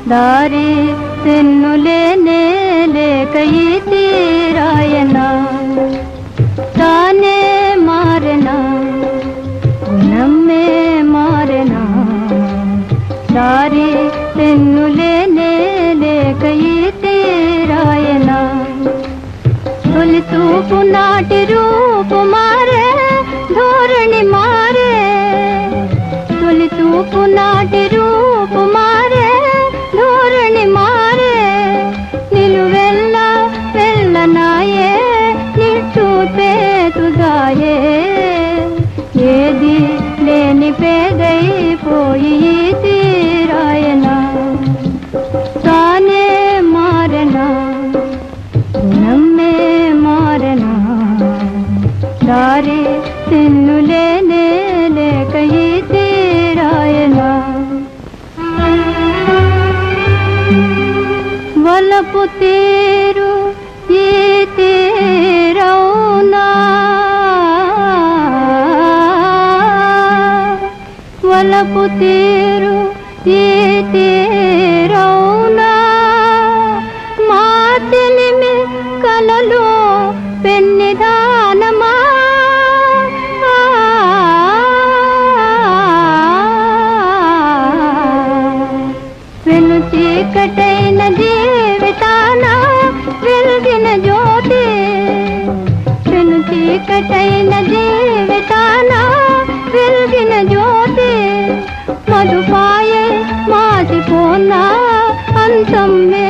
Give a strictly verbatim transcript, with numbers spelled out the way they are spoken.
దారి తెన్నులేనే లేక ఈ తీరాయనా తానే మారెనా గుణమ్మే మారెనా దారి తెన్నులేనే లేక ఈ తీరాయనా తొలి చూపు నాటి రూపు మారే ధోరణి మారే తొలి చూపు నాటి రూపు మారే ధోరణి మారే నిలువెల్ల వెళ్ళనాయే నిట్టూపే తుదాయే ఏది లేని పేదైపోయి తీరాయనా తానే మారెనా గుణమ్మే మారెనా దారి తెన్నులేనే లేక ఈ తీరాయనా వలపు తీరు ఈ తీరౌనా వలపు తీరు ఈ తీరౌనా మా తెలిమి కలలో పెన్నిదానమా వెను చీకటైన జీవితాన వెలిగిన జ్యోతి వెను చీకటైన జీవితాన వెలిగిన జ్యోతి మధుపాయే మాసిపోనా అంతం